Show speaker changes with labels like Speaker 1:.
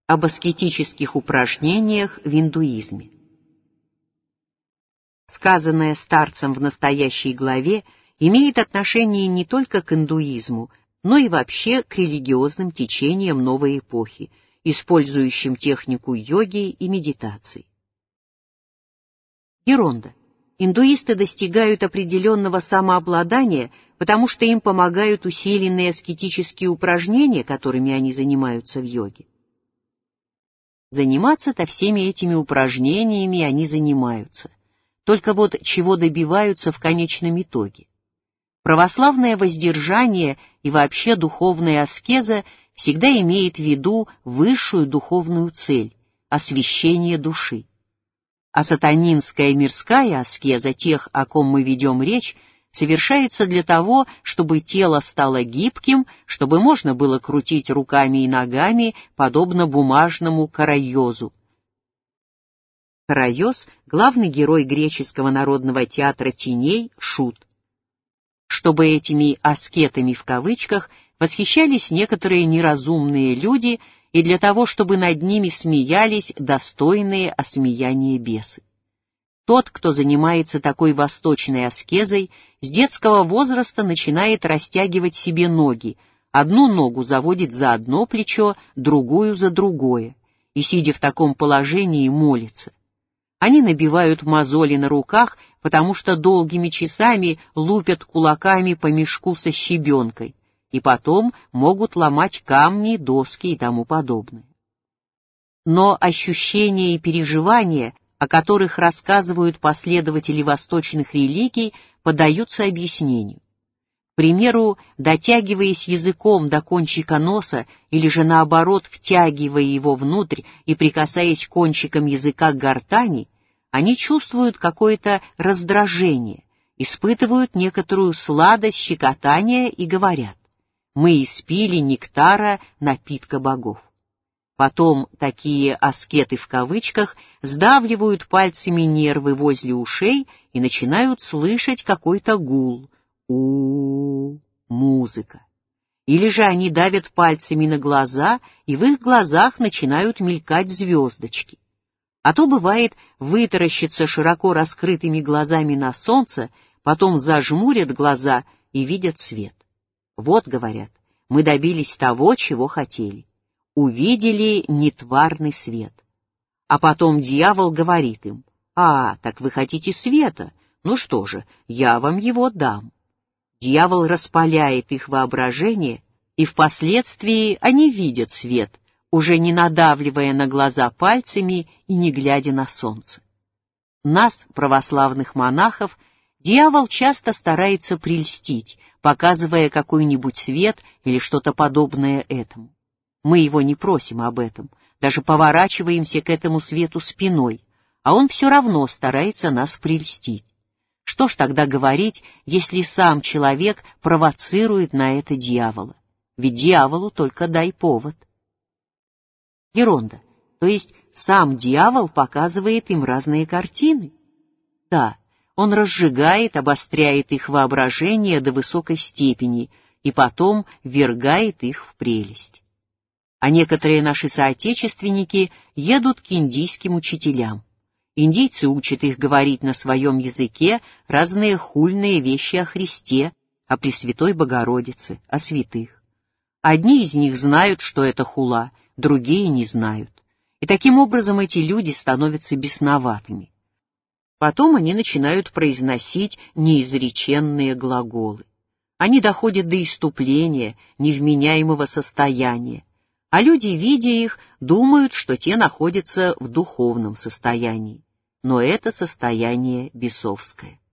Speaker 1: об аскетических упражнениях в индуизме. Сказанное старцем в настоящей главе имеет отношение не только к индуизму, но и вообще к религиозным течениям новой эпохи, использующим технику йоги и медитации. Геронда. Индуисты достигают определенного самообладания, потому что им помогают усиленные аскетические упражнения, которыми они занимаются в йоге. Заниматься-то всеми этими упражнениями они занимаются. Только вот чего добиваются в конечном итоге? Православное воздержание и вообще духовная аскеза всегда имеет в виду высшую духовную цель – освящение души. А сатанинская мирская аскеза тех, о ком мы ведем речь, совершается для того, чтобы тело стало гибким, чтобы можно было крутить руками и ногами, подобно бумажному карайозу. Карайоз — главный герой греческого народного театра теней, шут. Чтобы этими «аскетами» в кавычках восхищались некоторые неразумные люди и для того, чтобы над ними смеялись достойные осмеяния бесы. Тот, кто занимается такой восточной аскезой, с детского возраста начинает растягивать себе ноги, одну ногу заводит за одно плечо, другую за другое, и, сидя в таком положении, молится. Они набивают мозоли на руках, потому что долгими часами лупят кулаками по мешку со щебенкой, и потом могут ломать камни, доски и тому подобное. Но ощущения и переживания, о которых рассказывают последователи восточных религий, поддаются объяснению. К примеру, дотягиваясь языком до кончика носа или же наоборот втягивая его внутрь и прикасаясь кончиком языка к гортани, они чувствуют какое-то раздражение, испытывают некоторую сладость щекотания и говорят: «Мы испили нектара напитка богов». Потом такие «аскеты» в кавычках сдавливают пальцами нервы возле ушей и начинают слышать какой-то гул. Музыка. Или же они давят пальцами на глаза, и в их глазах начинают мелькать звездочки. А то бывает, вытаращатся широко раскрытыми глазами на солнце, потом зажмурят глаза и видят свет. Вот, говорят, мы добились того, чего хотели. Увидели нетварный свет. А потом дьявол говорит им: так вы хотите света? Ну что же, я вам его дам. Дьявол распаляет их воображение, и впоследствии они видят свет, уже не надавливая на глаза пальцами и не глядя на солнце. Нас, православных монахов, дьявол часто старается прельстить, показывая какой-нибудь свет или что-то подобное этому. Мы его не просим об этом, даже поворачиваемся к этому свету спиной, а он все равно старается нас прельстить. Что ж тогда говорить, если сам человек провоцирует на это дьявола? Ведь дьяволу только дай повод. Геронда, то есть сам дьявол показывает им разные картины? Да, он разжигает, обостряет их воображение до высокой степени и потом ввергает их в прелесть. А некоторые наши соотечественники едут к индийским учителям. Индийцы учат их говорить на своем языке разные хульные вещи о Христе, о Пресвятой Богородице, о святых. Одни из них знают, что это хула, другие не знают. И таким образом эти люди становятся бесноватыми. Потом они начинают произносить неизреченные глаголы. Они доходят до исступления, невменяемого состояния, а люди, видя их, думают, что те находятся в духовном состоянии. Но это состояние бесовское.